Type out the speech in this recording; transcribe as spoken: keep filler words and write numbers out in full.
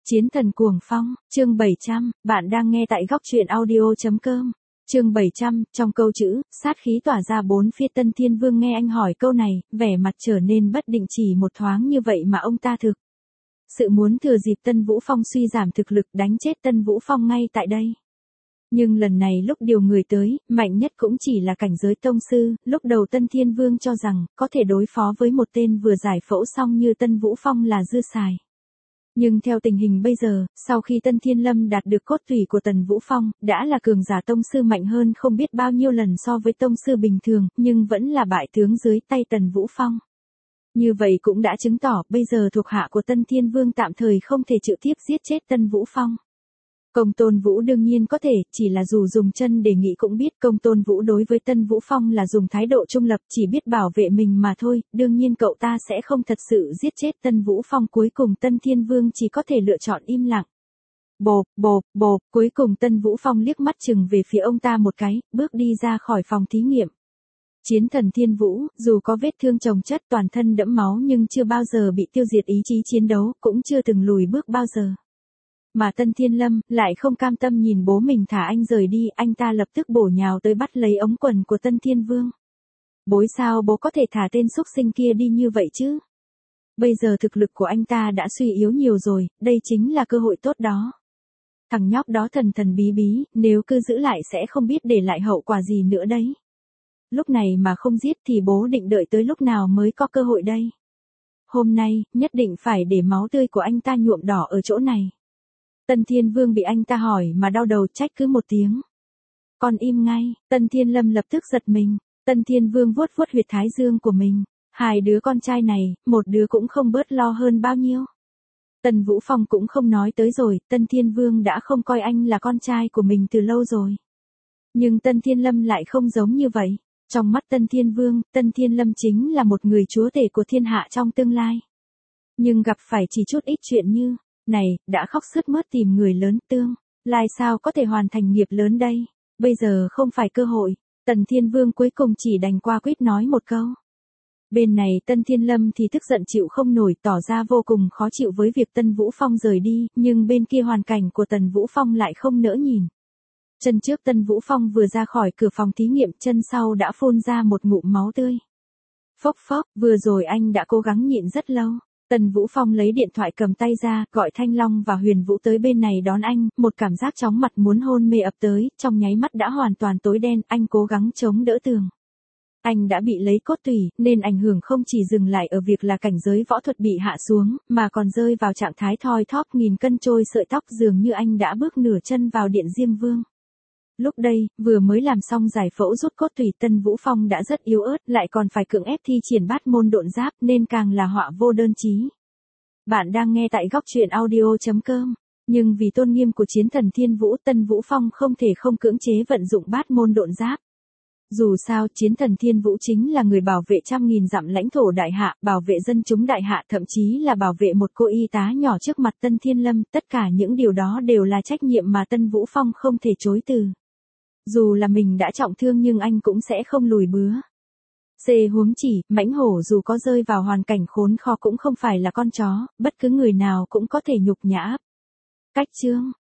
Chiến thần cuồng phong, chương bảy trăm, bạn đang nghe tại góc truyện audio chấm com. Chương bảy trăm, trong câu chữ, sát khí tỏa ra bốn phía. Tân Thiên Vương nghe anh hỏi câu này, vẻ mặt trở nên bất định. Chỉ một thoáng như vậy mà ông ta thực sự muốn thừa dịp Tân Vũ Phong suy giảm thực lực đánh chết Tân Vũ Phong ngay tại đây. Nhưng lần này lúc điều người tới, mạnh nhất cũng chỉ là cảnh giới tông sư. Lúc đầu Tân Thiên Vương cho rằng có thể đối phó với một tên vừa giải phẫu xong như Tân Vũ Phong là dư xài. Nhưng theo tình hình bây giờ, sau khi Tân Thiên Lâm đạt được cốt tủy của Tần Vũ Phong, đã là cường giả tông sư mạnh hơn không biết bao nhiêu lần so với tông sư bình thường, nhưng vẫn là bại tướng dưới tay Tần Vũ Phong. Như vậy cũng đã chứng tỏ bây giờ thuộc hạ của Tân Thiên Vương tạm thời không thể trực tiếp giết chết Tân Vũ Phong. Công Tôn Vũ đương nhiên có thể, chỉ là dù dùng chân để nghĩ cũng biết Công Tôn Vũ đối với Tân Vũ Phong là dùng thái độ trung lập, chỉ biết bảo vệ mình mà thôi, đương nhiên cậu ta sẽ không thật sự giết chết Tân Vũ Phong. Cuối cùng Tân Thiên Vương chỉ có thể lựa chọn im lặng. Bộp, bộp, bộp, cuối cùng Tân Vũ Phong liếc mắt chừng về phía ông ta một cái, bước đi ra khỏi phòng thí nghiệm. Chiến thần Thiên Vũ, dù có vết thương chồng chất toàn thân đẫm máu nhưng chưa bao giờ bị tiêu diệt ý chí chiến đấu, cũng chưa từng lùi bước bao giờ. Mà Tân Thiên Lâm lại không cam tâm nhìn bố mình thả anh rời đi, anh ta lập tức bổ nhào tới bắt lấy ống quần của Tân Thiên Vương. Bố sao bố có thể thả tên xúc sinh kia đi như vậy chứ? Bây giờ thực lực của anh ta đã suy yếu nhiều rồi, đây chính là cơ hội tốt đó. Thằng nhóc đó thần thần bí bí, nếu cứ giữ lại sẽ không biết để lại hậu quả gì nữa đấy. Lúc này mà không giết thì bố định đợi tới lúc nào mới có cơ hội đây? Hôm nay, nhất định phải để máu tươi của anh ta nhuộm đỏ ở chỗ này. Tân Thiên Vương bị anh ta hỏi mà đau đầu trách cứ một tiếng. Con im ngay, Tân Thiên Lâm lập tức giật mình. Tân Thiên Vương vuốt vuốt huyệt thái dương của mình. Hai đứa con trai này, một đứa cũng không bớt lo hơn bao nhiêu. Tần Vũ Phong cũng không nói tới rồi, Tân Thiên Vương đã không coi anh là con trai của mình từ lâu rồi. Nhưng Tân Thiên Lâm lại không giống như vậy. Trong mắt Tân Thiên Vương, Tân Thiên Lâm chính là một người chúa tể của thiên hạ trong tương lai. Nhưng gặp phải chỉ chút ít chuyện như này, đã khóc sướt mướt tìm người lớn, tương lai sao có thể hoàn thành nghiệp lớn đây, bây giờ không phải cơ hội. Tần Thiên Vương cuối cùng chỉ đành qua quýt nói một câu. Bên này Tân Thiên Lâm thì tức giận chịu không nổi, tỏ ra vô cùng khó chịu với việc Tân Vũ Phong rời đi, nhưng bên kia hoàn cảnh của Tần Vũ Phong lại không nỡ nhìn. Chân trước Tân Vũ Phong vừa ra khỏi cửa phòng thí nghiệm, chân sau đã phun ra một ngụm máu tươi. Phốc phốc, vừa rồi anh đã cố gắng nhịn rất lâu. Tần Vũ Phong lấy điện thoại cầm tay ra, gọi Thanh Long và Huyền Vũ tới bên này đón anh, một cảm giác chóng mặt muốn hôn mê ập tới, trong nháy mắt đã hoàn toàn tối đen, anh cố gắng chống đỡ tường. Anh đã bị lấy cốt tủy, nên ảnh hưởng không chỉ dừng lại ở việc là cảnh giới võ thuật bị hạ xuống, mà còn rơi vào trạng thái thoi thóp nghìn cân trôi sợi tóc, dường như anh đã bước nửa chân vào điện Diêm Vương. Lúc đây, vừa mới làm xong giải phẫu rút cốt tủy, Tân Vũ Phong đã rất yếu ớt, lại còn phải cưỡng ép thi triển bát môn độn giáp nên càng là họa vô đơn chí. Bạn đang nghe tại góc truyện audio chấm com. Nhưng vì tôn nghiêm của chiến thần Thiên Vũ, Tân Vũ Phong không thể không cưỡng chế vận dụng bát môn độn giáp. Dù sao, chiến thần Thiên Vũ chính là người bảo vệ trăm nghìn dặm lãnh thổ đại hạ, bảo vệ dân chúng đại hạ, thậm chí là bảo vệ một cô y tá nhỏ trước mặt Tân Thiên Lâm, tất cả những điều đó đều là trách nhiệm mà Tân Vũ Phong không thể chối từ. Dù là mình đã trọng thương nhưng anh cũng sẽ không lùi bứa. Xê huống chỉ, mãnh hổ dù có rơi vào hoàn cảnh khốn khó cũng không phải là con chó, bất cứ người nào cũng có thể nhục nhã. Cách chương,